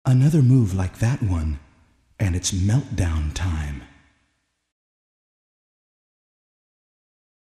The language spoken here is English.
Another move like that one, and it's meltdown time.